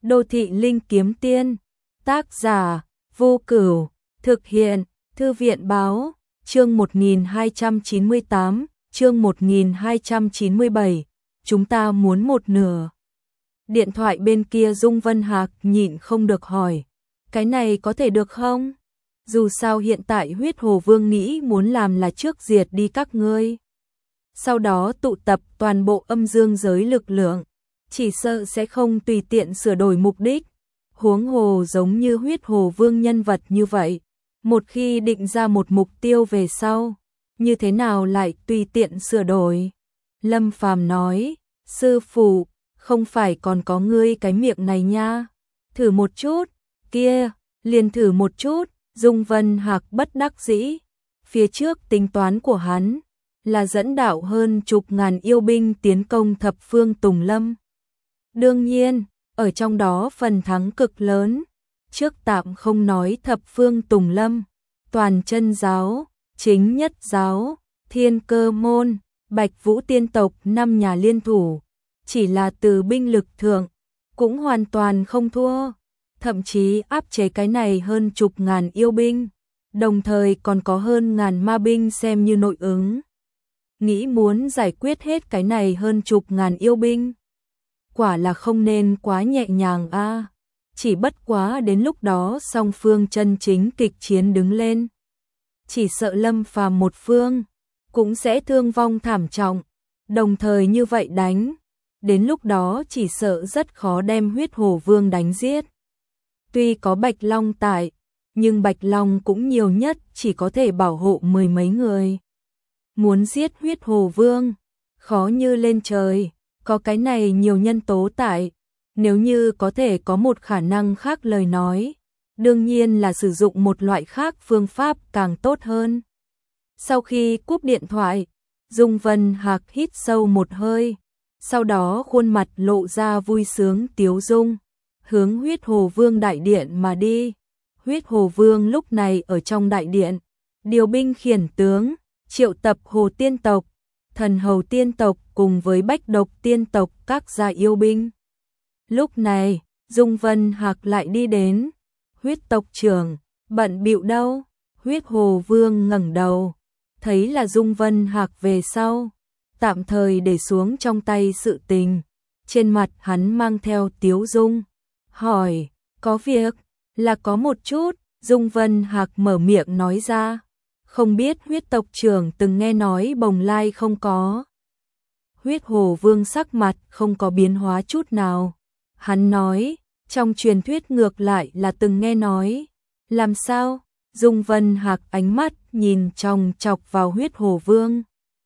Đô thị linh kiếm tiên, tác giả, Vô Cửu, thực hiện, Thư viện báo, chương 1298, chương 1297, chúng ta muốn một nửa. Điện thoại bên kia Dung Vân Hạc nhịn không được hỏi, cái này có thể được không? Dù sao hiện tại Huyết Hồ Vương nghĩ muốn làm là trước diệt đi các ngươi, sau đó tụ tập toàn bộ âm dương giới lực lượng, chỉ sợ sẽ không tùy tiện sửa đổi mục đích. Huống hồ giống như Huyết Hồ Vương nhân vật như vậy, một khi định ra một mục tiêu về sau, như thế nào lại tùy tiện sửa đổi? Lâm Phàm nói, sư phụ, không phải còn có ngươi cái miệng này nha, thử một chút, kia, liền thử một chút. Dung Vân Hạc bất đắc dĩ, phía trước tính toán của hắn là dẫn đạo hơn chục ngàn yêu binh tiến công thập phương Tùng Lâm. Đương nhiên, ở trong đó phần thắng cực lớn, trước tạm không nói thập phương Tùng Lâm, toàn chân giáo, chính nhất giáo, thiên cơ môn, Bạch Vũ tiên tộc 5 nhà liên thủ, chỉ là từ binh lực thượng, cũng hoàn toàn không thua, thậm chí áp chế cái này hơn chục ngàn yêu binh, đồng thời còn có hơn ngàn ma binh xem như nội ứng. Nghĩ muốn giải quyết hết cái này hơn chục ngàn yêu binh, quả là không nên quá nhẹ nhàng a. Chỉ bất quá đến lúc đó song phương chân chính kịch chiến đứng lên, chỉ sợ Lâm Phàm một phương cũng sẽ thương vong thảm trọng, đồng thời như vậy đánh, đến lúc đó chỉ sợ rất khó đem Huyết Hồ Vương đánh giết. Tuy có Bạch Long tại, nhưng Bạch Long cũng nhiều nhất chỉ có thể bảo hộ mười mấy người. Muốn giết Huyết Hồ Vương, khó như lên trời, có cái này nhiều nhân tố tại, nếu như có thể có một khả năng khác lời nói, đương nhiên là sử dụng một loại khác phương pháp càng tốt hơn. Sau khi cúp điện thoại, Dung Vân Hạc hít sâu một hơi, sau đó khuôn mặt lộ ra vui sướng tiếu dung, hướng Huyết Hồ Vương đại điện mà đi. Huyết Hồ Vương lúc này ở trong đại điện, điều binh khiển tướng, triệu tập Hồ tiên tộc, Thần Hầu tiên tộc cùng với Bách Độc tiên tộc các gia yêu binh. Lúc này, Dung Vân Hạc lại đi đến, Huyết tộc trưởng, bận bịu đâu? Huyết Hồ Vương ngẩng đầu, thấy là Dung Vân Hạc về sau, tạm thời để xuống trong tay sự tình, trên mặt hắn mang theo tiếu dung, hỏi, có việc? Là có một chút, Dung Vân Hạc mở miệng nói ra, không biết Huyết tộc trưởng từng nghe nói Bồng Lai không có? Huyết Hồ Vương sắc mặt không có biến hóa chút nào, hắn nói, trong truyền thuyết ngược lại là từng nghe nói. Làm sao? Dung Vân Hạc ánh mắt nhìn chòng chọc vào Huyết Hồ Vương.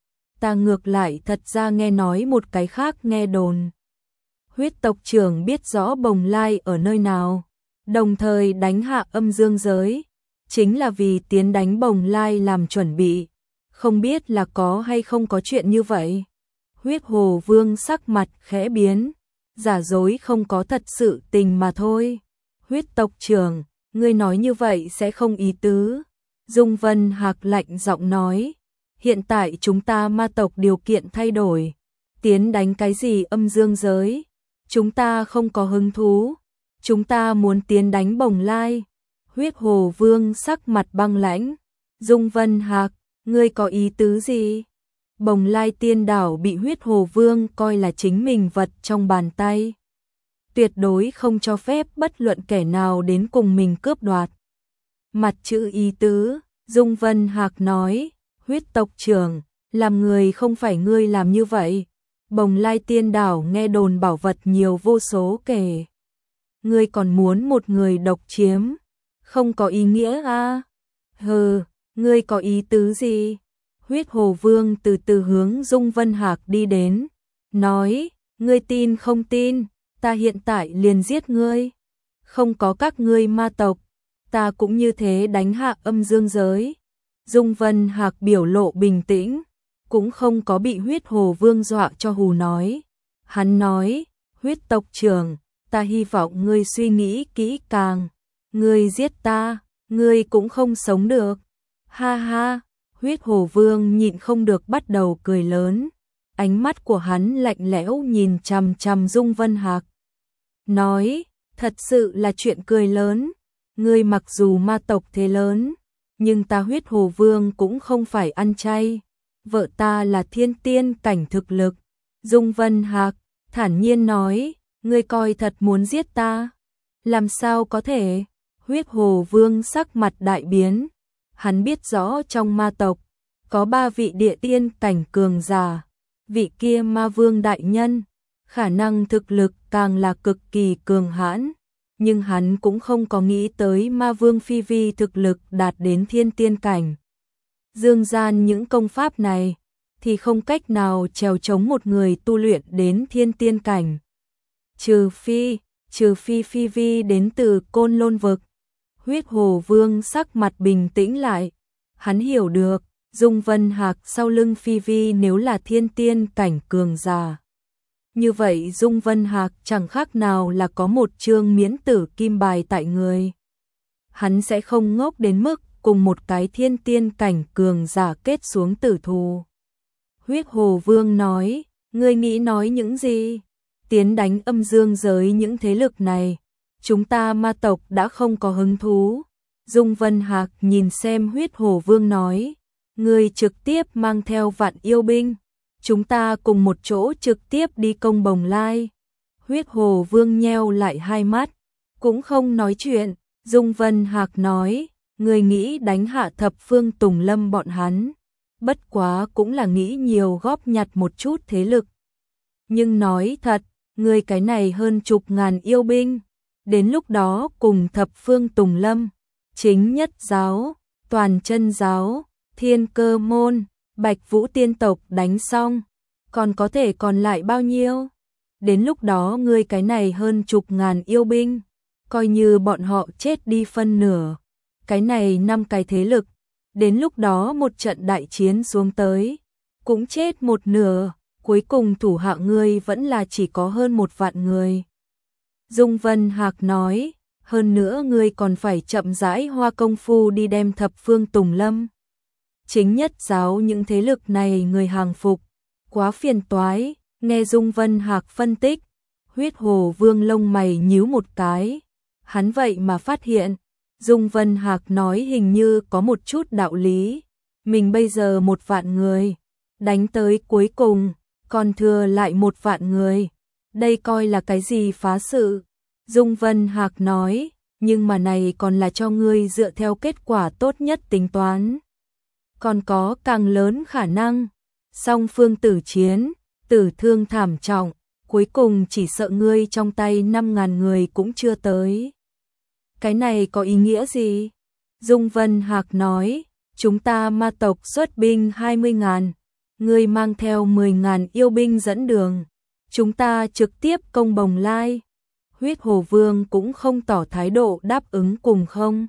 Ta ngược lại thật ra nghe nói một cái khác nghe đồn. Huyết tộc trưởng biết rõ Bồng Lai ở nơi nào, đồng thời đánh hạ âm dương giới, chính là vì tiến đánh Bồng Lai làm chuẩn bị. Không biết là có hay không có chuyện như vậy? Huyết Hồ Vương sắc mặt khẽ biến, giả dối không có thật sự tình mà thôi. Huyết tộc trưởng, ngươi nói như vậy sẽ không ý tứ. Dung Vân Hạc lạnh giọng nói, hiện tại chúng ta ma tộc điều kiện thay đổi, tiến đánh cái gì âm dương giới, chúng ta không có hứng thú, chúng ta muốn tiến đánh Bồng Lai. Huyết Hồ Vương sắc mặt băng lãnh, Dung Vân Hạc, ngươi có ý tứ gì? Bồng Lai tiên đảo bị Huyết Hồ Vương coi là chính mình vật trong bàn tay, tuyệt đối không cho phép bất luận kẻ nào đến cùng mình cướp đoạt. Mặt chữ ý tứ, Dung Vân Hạc nói, Huyết tộc trưởng, làm người không phải ngươi làm như vậy. Bồng Lai tiên đảo nghe đồn bảo vật nhiều vô số kể, ngươi còn muốn một người độc chiếm, không có ý nghĩa a. Hừ, ngươi có ý tứ gì? Huyết Hồ Vương từ từ hướng Dung Vân Hạc đi đến, nói, ngươi tin không tin, ta hiện tại liền giết ngươi. Không có các ngươi ma tộc, ta cũng như thế đánh hạ âm dương giới. Dung Vân Hạc biểu lộ bình tĩnh, cũng không có bị Huyết Hồ Vương dọa cho hù nói. Hắn nói, Huyết tộc trưởng, ta hy vọng ngươi suy nghĩ kỹ càng, ngươi giết ta, ngươi cũng không sống được. Ha ha, Huyết Hồ Vương nhịn không được bắt đầu cười lớn, ánh mắt của hắn lạnh lẽo nhìn chằm chằm Dung Vân Hạc. Nói, Thật sự là chuyện cười lớn, ngươi mặc dù ma tộc thế lớn, nhưng ta Huyết Hồ Vương cũng không phải ăn chay, vợ ta là thiên tiên cảnh thực lực. Dung Vân Hạc thản nhiên nói, ngươi coi thật muốn giết ta? Làm sao có thể? Huyết Hồ Vương sắc mặt đại biến, hắn biết rõ trong ma tộc có 3 vị địa tiên cảnh cường giả, vị kia ma vương đại nhân, khả năng thực lực càng là cực kỳ cường hãn, nhưng hắn cũng không có nghĩ tới ma vương phi vi thực lực đạt đến thiên tiên cảnh. Dương gian những công pháp này thì không cách nào trèo chống một người tu luyện đến thiên tiên cảnh. Trừ phi phi vi đến từ Côn Lôn vực. Huyết Hồ Vương sắc mặt bình tĩnh lại, hắn hiểu được, Dung Vân Hạc sau lưng phi vi nếu là thiên tiên cảnh cường giả. Như vậy Dung Vân Hạc chẳng khác nào là có một chương miễn tử kim bài tại người. Hắn sẽ không ngốc đến mức cùng một cái thiên tiên cảnh cường giả kết xuống tử thù. Huyết Hồ Vương nói, ngươi nghĩ nói những gì? Tiến đánh âm dương giới những thế lực này, chúng ta ma tộc đã không có hứng thú. Dung Vân Hạc nhìn xem Huyết Hồ Vương nói, ngươi trực tiếp mang theo vạn yêu binh, chúng ta cùng một chỗ trực tiếp đi công Bồng Lai. Huyết Hồ Vương nheo lại hai mắt, cũng không nói chuyện. Dung Vân Hạc nói, ngươi nghĩ đánh hạ thập phương Tùng Lâm bọn hắn, bất quá cũng là nghĩ nhiều góp nhặt một chút thế lực. Nhưng nói thật, ngươi cái này hơn chục ngàn yêu binh, đến lúc đó cùng thập phương Tùng Lâm, chính nhất giáo, toàn chân giáo, thiên cơ môn, Bạch Vũ tiên tộc đánh xong, còn có thể còn lại bao nhiêu? Đến lúc đó ngươi cái này hơn chục ngàn yêu binh, coi như bọn họ chết đi phân nửa, cái này 5 cái thế lực, đến lúc đó một trận đại chiến xuống tới, cũng chết một nửa, cuối cùng thủ hạ ngươi vẫn là chỉ có hơn 1 vạn người. Dung Vân Hạc nói, hơn nữa ngươi còn phải chậm rãi hoa công phu đi đem thập phương Tùng Lâm, chính nhất giáo những thế lực này người hàng phục, quá phiền toái. Nghe Dung Vân Hạc phân tích, Huyết Hồ Vương lông mày nhíu một cái, hắn vậy mà phát hiện, Dung Vân Hạc nói hình như có một chút đạo lý, mình bây giờ 1 vạn người, đánh tới cuối cùng, còn thừa lại 1 vạn người, đây coi là cái gì phá sự? Dung Vân Hạc nói, nhưng mà này còn là cho ngươi dựa theo kết quả tốt nhất tính toán. Còn có càng lớn khả năng, song phương tử chiến, tử thương thảm trọng, cuối cùng chỉ sợ ngươi trong tay 5.000 người cũng chưa tới. Cái này có ý nghĩa gì? Dung Vân Hạc nói, chúng ta ma tộc xuất binh 20.000, ngươi mang theo 10.000 yêu binh dẫn đường, chúng ta trực tiếp công Bồng Lai. Huyết Hồ Vương cũng không tỏ thái độ đáp ứng cùng không,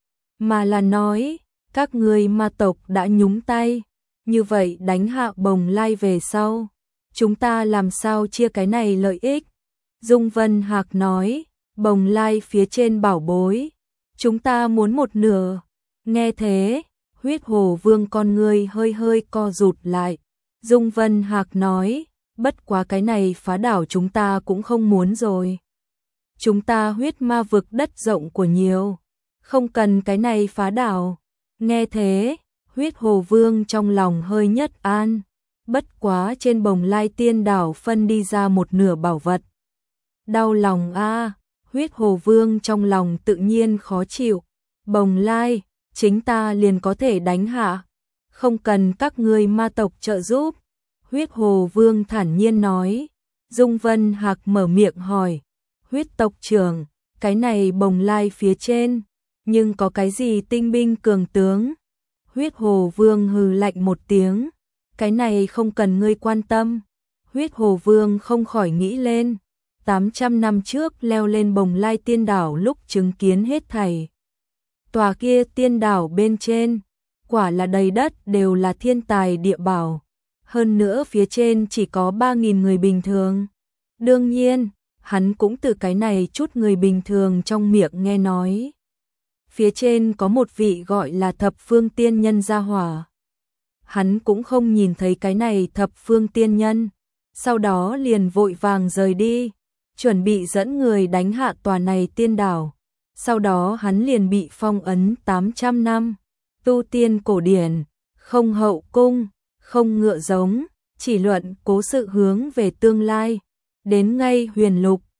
mà là nói, các ngươi ma tộc đã nhúng tay, như vậy đánh hạ Bồng Lai về sau, chúng ta làm sao chia cái này lợi ích? Dung Vân Hạc nói, Bồng Lai phía trên bảo bối, chúng ta muốn 1/2. Nghe thế, Huyết Hồ Vương con ngươi hơi hơi co rụt lại. Dung Vân Hạc nói, bất quá cái này phá đảo chúng ta cũng không muốn rồi. Chúng ta huyết ma vực đất rộng của nhiều, không cần cái này phá đảo. Nghe thế, Huyết Hồ Vương trong lòng hơi nhất an. Bất quá trên Bồng Lai tiên đảo phân đi ra 1/2 bảo vật. Đau lòng a, Huyết Hồ Vương trong lòng tự nhiên khó chịu. Bồng Lai, chính ta liền có thể đánh hạ, không cần các ngươi ma tộc trợ giúp. Huyết Hồ Vương thản nhiên nói. Dung Vân Hạc mở miệng hỏi, Huyết tộc trưởng, cái này Bồng Lai phía trên, nhưng có cái gì tinh binh cường tướng? Huyết Hồ Vương hừ lạnh một tiếng, cái này không cần ngươi quan tâm. Huyết Hồ Vương không khỏi nghĩ lên, 800 năm trước leo lên Bồng Lai tiên đảo lúc chứng kiến hết thảy. Tòa kia tiên đảo bên trên, quả là đầy đất đều là thiên tài địa bảo, hơn nữa phía trên chỉ có 3.000 người bình thường. Đương nhiên, hắn cũng từ cái này chút người bình thường trong miệng nghe nói. Phía trên có một vị gọi là Thập Phương Tiên Nhân gia hỏa. Hắn cũng không nhìn thấy cái này Thập Phương Tiên Nhân, sau đó liền vội vàng rời đi. chuẩn bị dẫn người đánh hạ tòa này tiên đảo. Sau đó hắn liền bị phong ấn 800 năm, tu tiên cổ điển, không hậu cung, không ngựa giống, chỉ luận cố sự hướng về tương lai. Đến ngay huyền lục,